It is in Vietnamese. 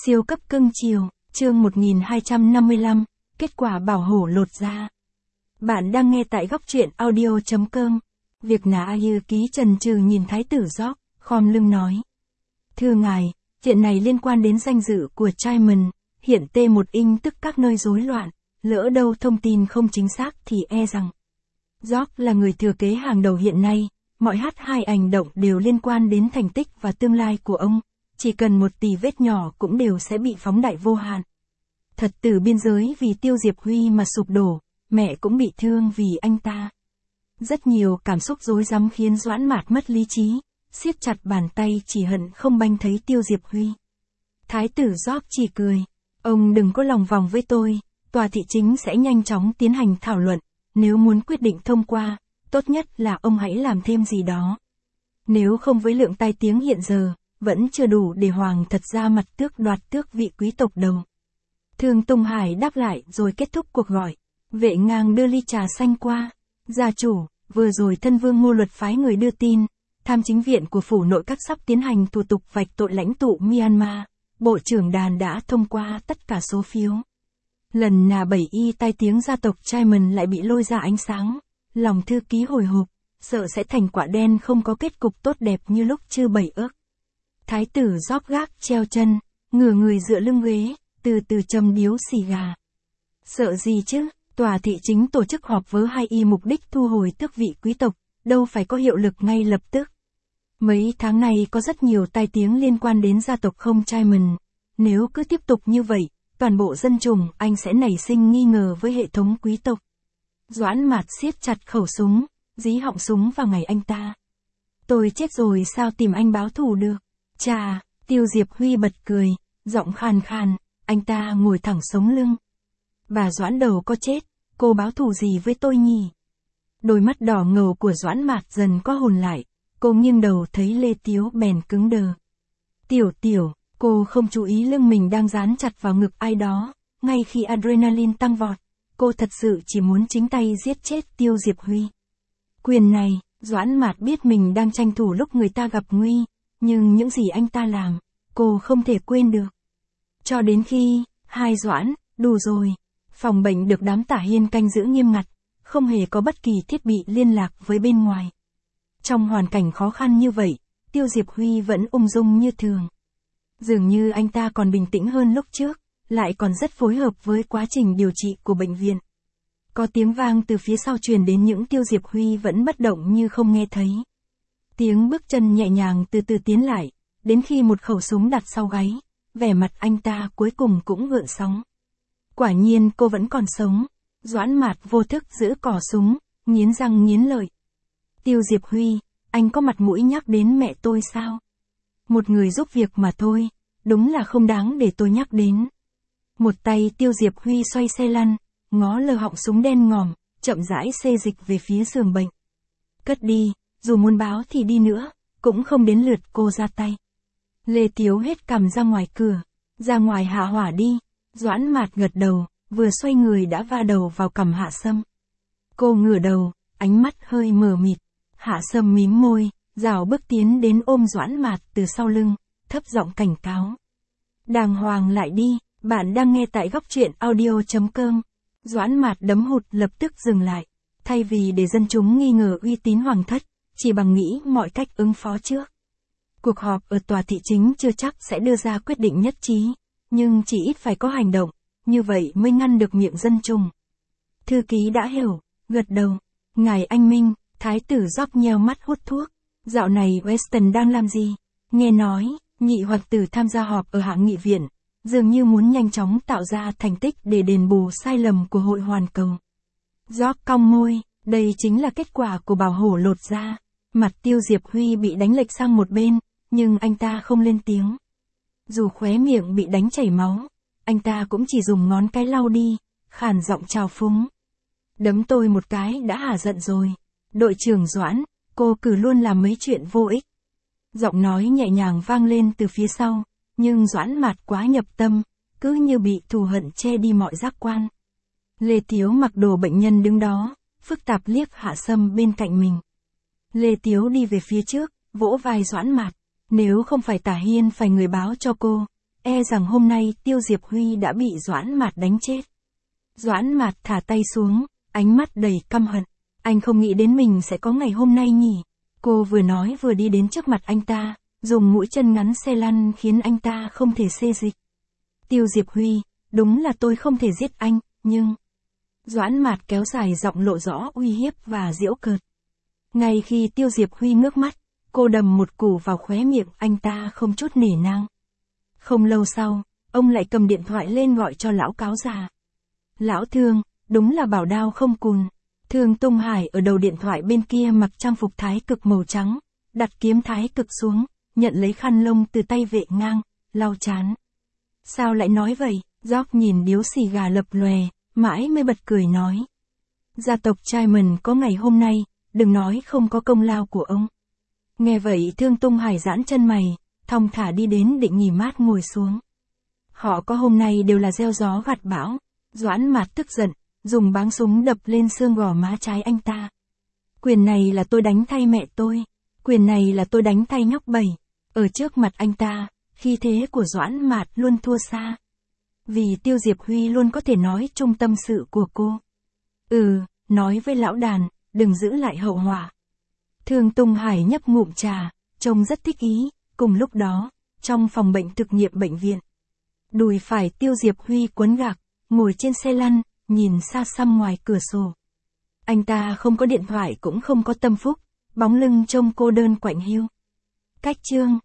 Siêu cấp cưng chiều, chương 1255, kết quả bảo hổ lột da. Bạn đang nghe tại góc truyện audio.com. Việc nã như ký trần trừ nhìn thái tử George, khom lưng nói. Thưa ngài, chuyện này liên quan đến danh dự của Diamond, hiện T1 Inc tức các nơi rối loạn, lỡ đâu thông tin không chính xác thì e rằng. George là người thừa kế hàng đầu hiện nay, mọi H2 hành động đều liên quan đến thành tích và tương lai của ông. Chỉ cần một tì vết nhỏ cũng đều sẽ bị phóng đại vô hạn. Thật tử biên giới vì Tiêu Diệp Huy mà sụp đổ, mẹ cũng bị thương vì anh ta. Rất nhiều cảm xúc rối rắm khiến Doãn Mạt mất lý trí, siết chặt bàn tay chỉ hận không banh thấy Tiêu Diệp Huy. Thái tử George chỉ cười, ông đừng có lòng vòng với tôi, tòa thị chính sẽ nhanh chóng tiến hành thảo luận, nếu muốn quyết định thông qua, tốt nhất là ông hãy làm thêm gì đó. Nếu không với lượng tai tiếng hiện giờ, vẫn chưa đủ để hoàng thật ra mặt tước đoạt tước vị quý tộc đầu. Thương Tùng Hải đáp lại rồi kết thúc cuộc gọi. Vệ Ngang đưa ly trà xanh qua. Gia chủ, vừa rồi thân vương Ngô Luật phái người đưa tin, tham chính viện của phủ nội các sắp tiến hành thủ tục vạch tội lãnh tụ Myanmar. Bộ trưởng đàn đã thông qua tất cả số phiếu. Lần nà 7 y tai tiếng gia tộc Diamond lại bị lôi ra ánh sáng. Lòng thư ký hồi hộp, sợ sẽ thành quả đen không có kết cục tốt đẹp như lúc chưa 7 ước. Thái tử George gác treo chân, ngửa người dựa lưng ghế, từ từ châm điếu xì gà. Sợ gì chứ, tòa thị chính tổ chức họp với 2 y mục đích thu hồi tước vị quý tộc, đâu phải có hiệu lực ngay lập tức. Mấy tháng này có rất nhiều tai tiếng liên quan đến gia tộc không Diamond. Nếu cứ tiếp tục như vậy, toàn bộ dân chúng anh sẽ nảy sinh nghi ngờ với hệ thống quý tộc. Doãn Mạt siết chặt khẩu súng, dí họng súng vào ngày anh ta. Tôi chết rồi sao tìm anh báo thù được? Chà, Tiêu Diệp Huy bật cười, giọng khàn khàn, anh ta ngồi thẳng sống lưng. Bà Doãn đầu có chết, cô báo thù gì với tôi nhỉ? Đôi mắt đỏ ngầu của Doãn Mạt dần có hồn lại, cô nghiêng đầu thấy Lê Tiếu bèn cứng đờ. Tiểu, cô không chú ý lưng mình đang dán chặt vào ngực ai đó, ngay khi adrenaline tăng vọt, cô thật sự chỉ muốn chính tay giết chết Tiêu Diệp Huy. Quyền này, Doãn Mạt biết mình đang tranh thủ lúc người ta gặp nguy. Nhưng những gì anh ta làm, cô không thể quên được. Cho đến khi, hai Doãn, đủ rồi. Phòng bệnh được đám Tả Hiên canh giữ nghiêm ngặt, không hề có bất kỳ thiết bị liên lạc với bên ngoài. Trong hoàn cảnh khó khăn như vậy, Tiêu Diệp Huy vẫn ung dung như thường. Dường như anh ta còn bình tĩnh hơn lúc trước, lại còn rất phối hợp với quá trình điều trị của bệnh viện. Có tiếng vang từ phía sau truyền đến những Tiêu Diệp Huy vẫn bất động như không nghe thấy. Tiếng bước chân nhẹ nhàng từ từ tiến lại, đến khi một khẩu súng đặt sau gáy, vẻ mặt anh ta cuối cùng cũng gợn sóng. Quả nhiên cô vẫn còn sống. Doãn Mạt vô thức giữ cò súng, nghiến răng nghiến lợi. Tiêu Diệp Huy, anh có mặt mũi nhắc đến mẹ tôi sao? Một người giúp việc mà thôi, đúng là không đáng để tôi nhắc đến. Một tay Tiêu Diệp Huy xoay xe lăn, ngó lờ họng súng đen ngòm, chậm rãi xê dịch về phía giường bệnh. Cất đi. Dù muốn báo thì đi nữa, cũng không đến lượt cô ra tay. Lê Tiếu hết cằm ra ngoài cửa, ra ngoài hạ hỏa đi. Doãn Mạt gật đầu, vừa xoay người đã va đầu vào cằm Hạ Sâm. Cô ngửa đầu, ánh mắt hơi mờ mịt. Hạ Sâm mím môi, rảo bước tiến đến ôm Doãn Mạt từ sau lưng, thấp giọng cảnh cáo. Đàng hoàng lại đi, bạn đang nghe tại góc truyện audio.com. Doãn Mạt đấm hụt lập tức dừng lại, thay vì để dân chúng nghi ngờ uy tín hoàng thất. Chỉ bằng nghĩ mọi cách ứng phó trước. Cuộc họp ở tòa thị chính chưa chắc sẽ đưa ra quyết định nhất trí, nhưng chỉ ít phải có hành động, như vậy mới ngăn được miệng dân chúng. Thư ký đã hiểu, gật đầu. Ngài anh Minh, thái tử George nheo mắt hút thuốc. Dạo này Weston đang làm gì? Nghe nói, nhị hoàng tử tham gia họp ở Hạ nghị viện, dường như muốn nhanh chóng tạo ra thành tích để đền bù sai lầm của hội hoàn cầu. George cong môi, đây chính là kết quả của bảo hổ lột da. Mặt Tiêu Diệp Huy bị đánh lệch sang một bên, nhưng anh ta không lên tiếng. Dù khóe miệng bị đánh chảy máu, anh ta cũng chỉ dùng ngón cái lau đi, khàn giọng trào phúng. Đấm tôi một cái đã hả giận rồi. Đội trưởng Doãn, cô cứ luôn làm mấy chuyện vô ích. Giọng nói nhẹ nhàng vang lên từ phía sau, nhưng Doãn Mạt quá nhập tâm, cứ như bị thù hận che đi mọi giác quan. Lê Tiếu mặc đồ bệnh nhân đứng đó, phức tạp liếc Hạ Sâm bên cạnh mình. Lê Tiếu đi về phía trước, vỗ vai Doãn Mạt. Nếu không phải Tả Hiên phải người báo cho cô, e rằng hôm nay Tiêu Diệp Huy đã bị Doãn Mạt đánh chết. Doãn Mạt thả tay xuống, ánh mắt đầy căm hận. Anh không nghĩ đến mình sẽ có ngày hôm nay nhỉ. Cô vừa nói vừa đi đến trước mặt anh ta, dùng mũi chân ngắn xe lăn khiến anh ta không thể xê dịch. Tiêu Diệp Huy, đúng là tôi không thể giết anh, nhưng... Doãn Mạt kéo dài giọng lộ rõ uy hiếp và giễu cợt. Ngay khi Tiêu Diệp Huy ngước mắt, cô đầm một củ vào khóe miệng anh ta không chút nể nang. Không lâu sau, ông lại cầm điện thoại lên gọi cho lão cáo già. Lão Thương, đúng là bảo đao không cùn. Thương Tung Hải ở đầu điện thoại bên kia mặc trang phục thái cực màu trắng, đặt kiếm thái cực xuống, nhận lấy khăn lông từ tay vệ ngang, lau chán. Sao lại nói vậy? George nhìn điếu xì gà lập lòe, mãi mới bật cười nói. Gia tộc Chaiman có ngày hôm nay, đừng nói không có công lao của ông. Nghe vậy Thương Tung Hải giãn chân mày, thong thả đi đến định nghỉ mát ngồi xuống. Họ có hôm nay đều là gieo gió gặt bão. Doãn Mạt tức giận, dùng báng súng đập lên xương gò má trái anh ta. Quyền này là tôi đánh thay mẹ tôi. Quyền này là tôi đánh thay nhóc bảy. Ở trước mặt anh ta, khí thế của Doãn Mạt luôn thua xa. Vì Tiêu Diệp Huy luôn có thể nói trung tâm sự của cô. Nói với lão đàn, đừng giữ lại hậu họa. Thương Tung Hải nhấp ngụm trà, trông rất thích ý. Cùng lúc đó, trong phòng bệnh thực nghiệm bệnh viện, đùi phải Tiêu Diệp Huy quấn gạc, ngồi trên xe lăn, nhìn xa xăm ngoài cửa sổ. Anh ta không có điện thoại cũng không có tâm phúc, bóng lưng trông cô đơn quạnh hiu. Cách chương